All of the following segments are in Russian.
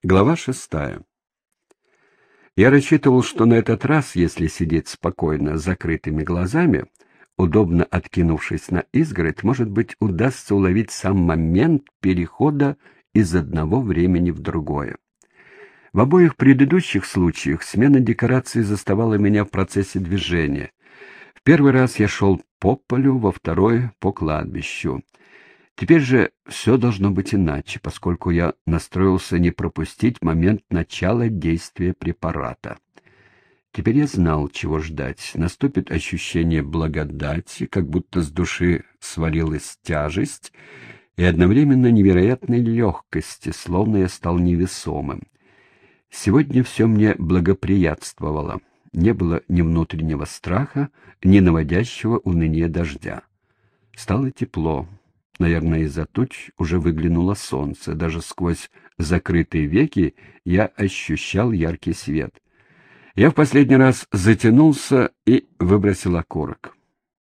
Глава 6. Я рассчитывал, что на этот раз, если сидеть спокойно с закрытыми глазами, удобно откинувшись на изгородь, может быть, удастся уловить сам момент перехода из одного времени в другое. В обоих предыдущих случаях смена декораций заставала меня в процессе движения. В первый раз я шел по полю, во второй — по кладбищу. Теперь же все должно быть иначе, поскольку я настроился не пропустить момент начала действия препарата. Теперь я знал, чего ждать. Наступит ощущение благодати, как будто с души свалилась тяжесть, и одновременно невероятной легкости, словно я стал невесомым. Сегодня все мне благоприятствовало. Не было ни внутреннего страха, ни наводящего уныния дождя. Стало тепло. Наверное, из-за туч уже выглянуло солнце. Даже сквозь закрытые веки я ощущал яркий свет. Я в последний раз затянулся и выбросил окурок.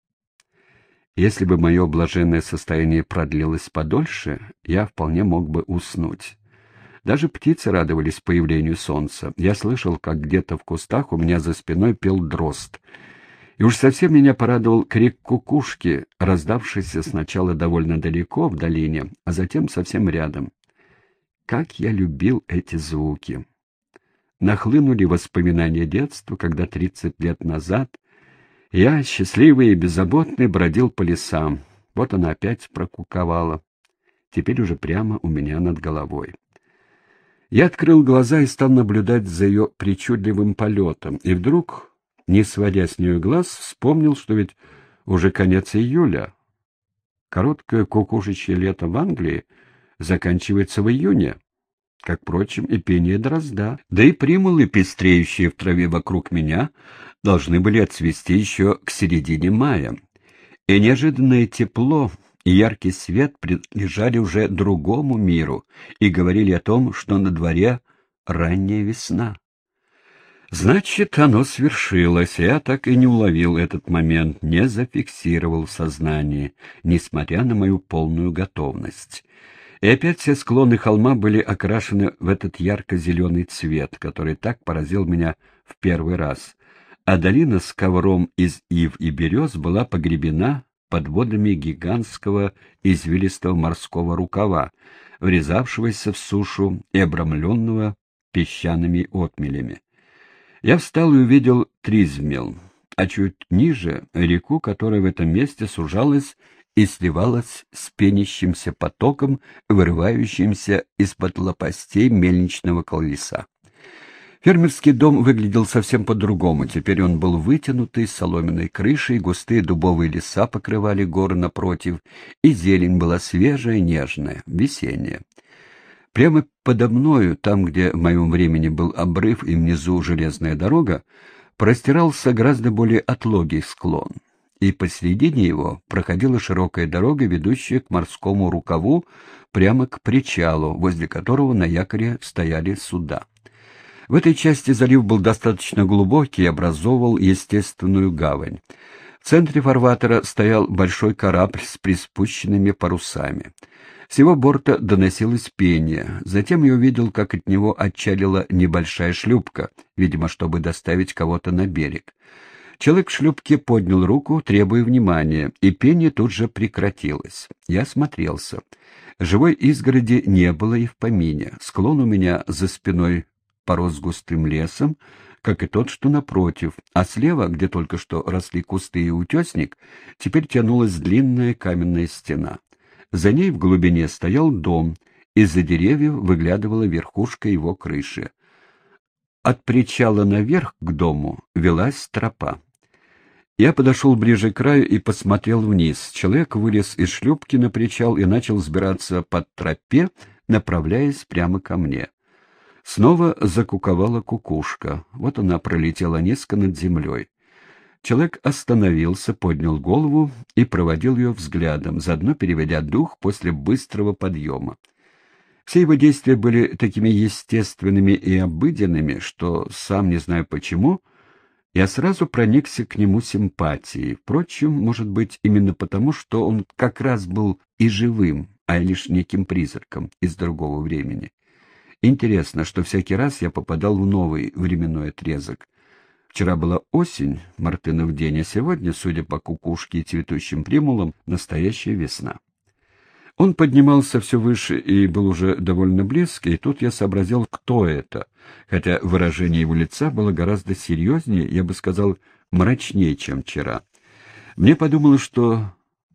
Если бы мое блаженное состояние продлилось подольше, я вполне мог бы уснуть. Даже птицы радовались появлению солнца. Я слышал, как где-то в кустах у меня за спиной пел дрозд. И уж совсем меня порадовал крик кукушки, раздавшийся сначала довольно далеко в долине, а затем совсем рядом. Как я любил эти звуки! Нахлынули воспоминания детства, когда 30 лет назад я, счастливый и беззаботный, бродил по лесам. Вот она опять прокуковала. Теперь уже прямо у меня над головой. Я открыл глаза и стал наблюдать за ее причудливым полетом, и вдруг, не сводя с нее глаз, вспомнил, что ведь уже конец июля. Короткое кукушечье лето в Англии заканчивается в июне, как, впрочем, и пение дрозда. Да и примулы, пестреющие в траве вокруг меня, должны были отцвести еще к середине мая. И неожиданное тепло и яркий свет принадлежали уже другому миру и говорили о том, что на дворе ранняя весна. Значит, оно свершилось, я так и не уловил этот момент, не зафиксировал в сознании, несмотря на мою полную готовность. И опять все склоны холма были окрашены в этот ярко-зеленый цвет, который так поразил меня в первый раз, а долина с ковром из ив и берез была погребена под водами гигантского извилистого морского рукава, врезавшегося в сушу и обрамленного песчаными отмелями. Я встал и увидел Тризмел, а чуть ниже — реку, которая в этом месте сужалась и сливалась с пенящимся потоком, вырывающимся из-под лопастей мельничного колеса. Фермерский дом выглядел совсем по-другому. Теперь он был вытянутый, с соломенной крышей, густые дубовые леса покрывали горы напротив, и зелень была свежая, нежная, весенняя. Прямо подо мною, там, где в моем времени был обрыв и внизу железная дорога, простирался гораздо более отлогий склон, и посредине его проходила широкая дорога, ведущая к морскому рукаву, прямо к причалу, возле которого на якоре стояли суда. В этой части залив был достаточно глубокий и образовывал естественную гавань. В центре фарватера стоял большой корабль с приспущенными парусами. С его борта доносилось пение. Затем я увидел, как от него отчалила небольшая шлюпка, видимо, чтобы доставить кого-то на берег. Человек в шлюпке поднял руку, требуя внимания, и пение тут же прекратилось. Я осмотрелся. Живой изгороди не было и в помине. Склон у меня за спиной порос густым лесом, как и тот, что напротив, а слева, где только что росли кусты и утесник, теперь тянулась длинная каменная стена. За ней в глубине стоял дом, из-за деревьев выглядывала верхушка его крыши. От причала наверх к дому велась тропа. Я подошел ближе к краю и посмотрел вниз. Человек вылез из шлюпки на причал и начал взбираться по тропе, направляясь прямо ко мне. Снова закуковала кукушка. Вот она пролетела низко над землей. Человек остановился, поднял голову и проводил ее взглядом, заодно переводя дух после быстрого подъема. Все его действия были такими естественными и обыденными, что, сам не знаю почему, я сразу проникся к нему симпатией. Впрочем, может быть, именно потому, что он как раз был и живым, а лишь неким призраком из другого времени. Интересно, что всякий раз я попадал в новый временной отрезок. Вчера была осень, Мартынов день, а сегодня, судя по кукушке и цветущим примулам, настоящая весна. Он поднимался все выше и был уже довольно близко, и тут я сообразил, кто это, хотя выражение его лица было гораздо серьезнее, я бы сказал, мрачнее, чем вчера. Мне подумалось, что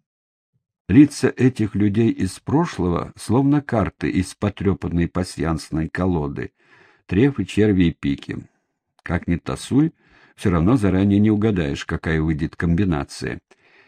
лица этих людей из прошлого словно карты из потрепанной пасьянсной колоды, трефы, черви и пики. Как ни тасуй, все равно заранее не угадаешь, какая выйдет комбинация.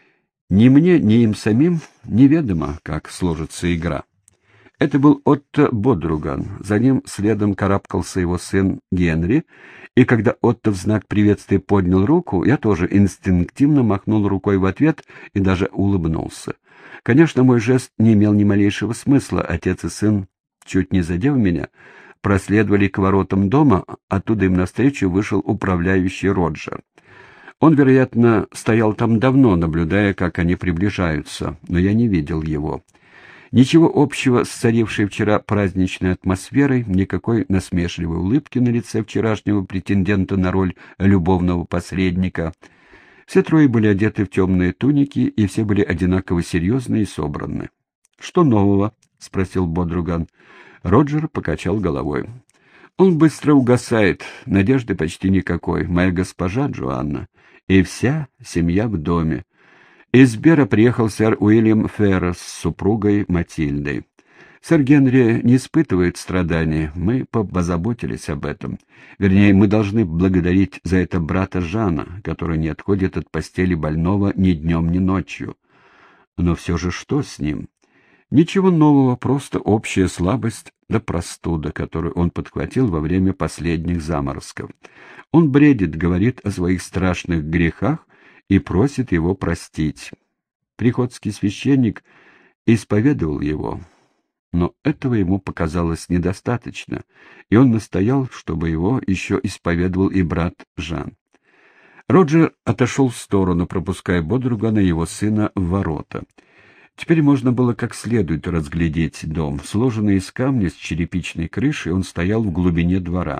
Ни мне, ни им самим неведомо, как сложится игра. Это был Отто Бодруган, за ним следом карабкался его сын Генри, и когда Отто в знак приветствия поднял руку, я тоже инстинктивно махнул рукой в ответ и даже улыбнулся. Конечно, мой жест не имел ни малейшего смысла, отец и сын, чуть не задев меня, проследовали к воротам дома, оттуда им навстречу вышел управляющий Роджер. Он, вероятно, стоял там давно, наблюдая, как они приближаются, но я не видел его. Ничего общего с царившей вчера праздничной атмосферой, никакой насмешливой улыбки на лице вчерашнего претендента на роль любовного посредника. Все трое были одеты в темные туники, и все были одинаково серьезны и собраны. — Что нового? — спросил Бодруган. Роджер покачал головой. — Он быстро угасает, надежды почти никакой. Моя госпожа Джоанна и вся семья в доме. Из Бера приехал сэр Уильям Феррес с супругой Матильдой. Сэр Генри не испытывает страданий, мы позаботились об этом. Вернее, мы должны благодарить за это брата Жана, который не отходит от постели больного ни днем, ни ночью. Но все же что с ним? Ничего нового, просто общая слабость да простуда, которую он подхватил во время последних заморозков. Он бредит, говорит о своих страшных грехах и просит его простить. Приходский священник исповедовал его, но этого ему показалось недостаточно, и он настоял, чтобы его еще исповедовал и брат Жан. Роджер отошел в сторону, пропуская Бодругана и его сына в ворота. Теперь можно было как следует разглядеть дом. Сложенный из камня с черепичной крышей, он стоял в глубине двора.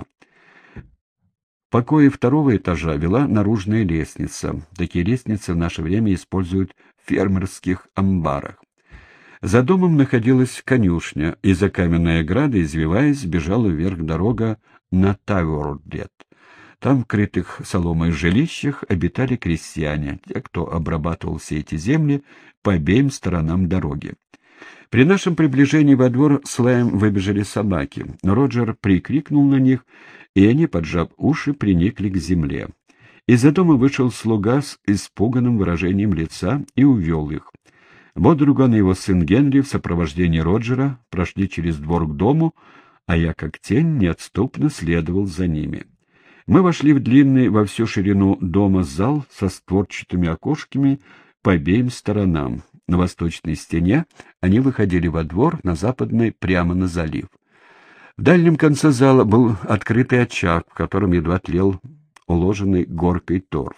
В покое второго этажа вела наружная лестница. Такие лестницы в наше время используют в фермерских амбарах. За домом находилась конюшня, и за каменной оградой, извиваясь, бежала вверх дорога на Тавердет. Там, в крытых соломой жилищах, обитали крестьяне, те, кто обрабатывал все эти земли по обеим сторонам дороги. При нашем приближении во двор с лаем выбежали собаки, но Роджер прикрикнул на них, и они, поджав уши, приникли к земле. Из-за дома вышел слуга с испуганным выражением лица и увел их. Бодруган и его сын Генри в сопровождении Роджера прошли через двор к дому, а я, как тень, неотступно следовал за ними. Мы вошли в длинный во всю ширину дома зал со створчатыми окошками по обеим сторонам. На восточной стене они выходили во двор, на западной — прямо на залив. В дальнем конце зала был открытый очаг, в котором едва тлел уложенный горкой торф,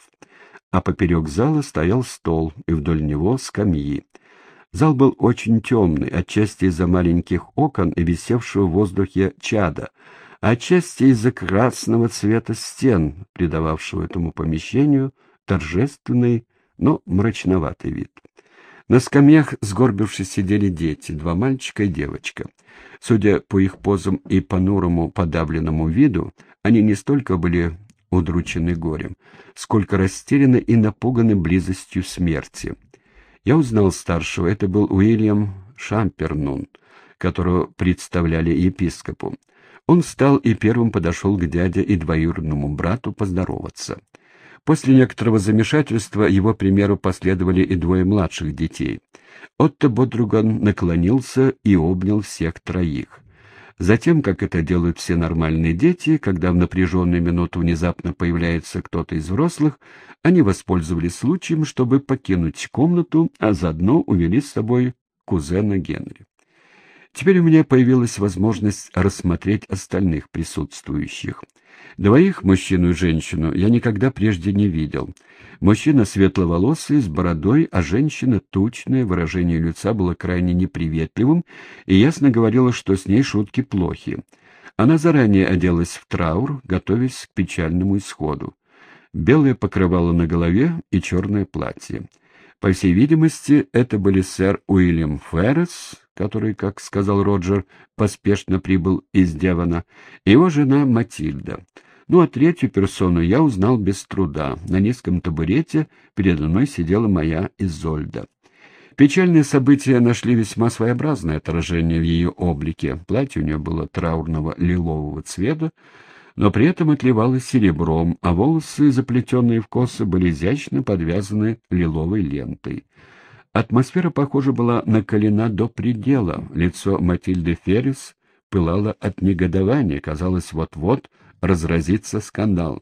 а поперек зала стоял стол, и вдоль него скамьи. Зал был очень темный, отчасти из-за маленьких окон и висевшего в воздухе чада, а отчасти из-за красного цвета стен, придававшего этому помещению торжественный, но мрачноватый вид. На скамьях, сгорбившись, сидели дети, 2 мальчика и девочка. Судя по их позам и понурому подавленному виду, они не столько были удручены горем, сколько растеряны и напуганы близостью смерти. Я узнал старшего, это был Уильям Шампернун, которого представляли епископу. Он встал и первым подошел к дяде и двоюродному брату поздороваться. После некоторого замешательства его примеру последовали и 2 младших детей. Отто Бодруган наклонился и обнял всех 3. Затем, как это делают все нормальные дети, когда в напряженную минуту внезапно появляется кто-то из взрослых, они воспользовались случаем, чтобы покинуть комнату, а заодно увели с собой кузена Генри. Теперь у меня появилась возможность рассмотреть остальных присутствующих. 2, мужчину и женщину, я никогда прежде не видел. Мужчина светловолосый, с бородой, а женщина тучная, выражение лица было крайне неприветливым, и ясно говорило, что с ней шутки плохи. Она заранее оделась в траур, готовясь к печальному исходу. Белое покрывало на голове и черное платье. По всей видимости, это были сэр Уильям Феррес, который, как сказал Роджер, поспешно прибыл из Девона, и его жена Матильда. Ну а третью персону я узнал без труда. На низком табурете передо мной сидела моя Изольда. Печальные события нашли весьма своеобразное отражение в ее облике. Платье у нее было траурного лилового цвета, но при этом отливало серебром, а волосы, заплетенные в косы, были изящно подвязаны лиловой лентой. Атмосфера, похоже, была накалена до предела. Лицо Матильды Феррес пылало от негодования, казалось, вот-вот разразится скандал.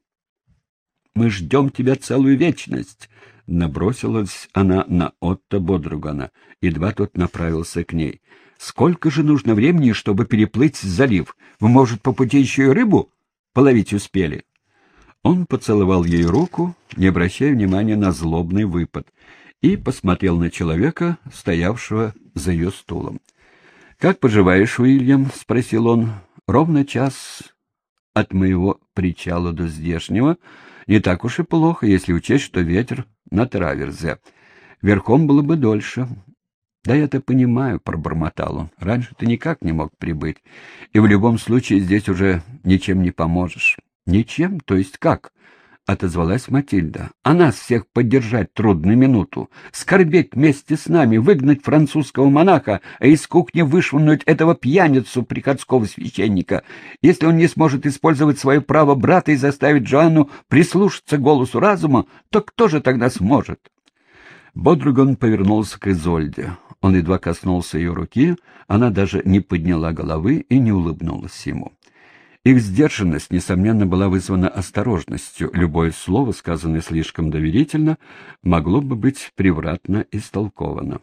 «Мы ждем тебя целую вечность!» — набросилась она на Отто Бодругана, едва тот направился к ней. «Сколько же нужно времени, чтобы переплыть залив? Вы, может, по пути еще и рыбу половить успели?» Он поцеловал ей руку, не обращая внимания на злобный выпад, и посмотрел на человека, стоявшего за ее стулом. «Как поживаешь, Уильям?» — спросил он. «Ровно час от моего причала до здешнего. Не так уж и плохо, если учесть, что ветер на траверзе. Верхом было бы дольше». «Да я-то понимаю», — пробормотал он. «Раньше ты никак не мог прибыть, и в любом случае здесь уже ничем не поможешь». «Ничем? То есть как?» — отозвалась Матильда. «А нас всех поддержать трудную минуту, скорбеть вместе с нами, выгнать французского монаха, а из кухни вышвырнуть этого пьяницу приходского священника. Если он не сможет использовать свое право брата и заставить Джоанну прислушаться к голосу разума, то кто же тогда сможет?» Бодруган повернулся к Изольде. Он едва коснулся ее руки, она даже не подняла головы и не улыбнулась ему. Их сдержанность, несомненно, была вызвана осторожностью. Любое слово, сказанное слишком доверительно, могло бы быть превратно истолковано.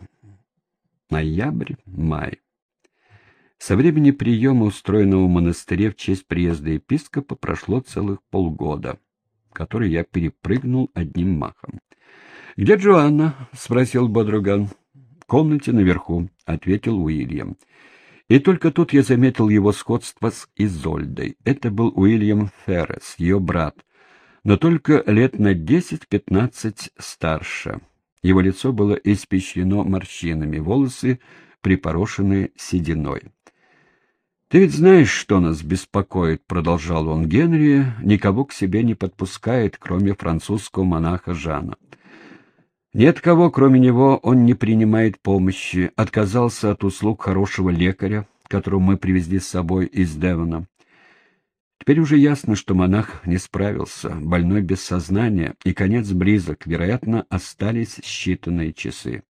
Ноябрь, май. Со времени приема, устроенного в монастыре в честь приезда епископа, прошло целых полгода, который я перепрыгнул одним махом. «Где Джоанна?» — спросил Бодруган. «В комнате наверху», — ответил Уильям. И только тут я заметил его сходство с Изольдой. Это был Уильям Феррес, ее брат, но только лет на 10-15 старше. Его лицо было испещрено морщинами, волосы припорошены сединой. «Ты ведь знаешь, что нас беспокоит?» — продолжал он. «Генри никого к себе не подпускает, кроме французского монаха Жана. Нет кого, кроме него, он не принимает помощи, отказался от услуг хорошего лекаря, которого мы привезли с собой из Девона. Теперь уже ясно, что монах не справился, больной без сознания, и конец близок, вероятно, остались считанные часы.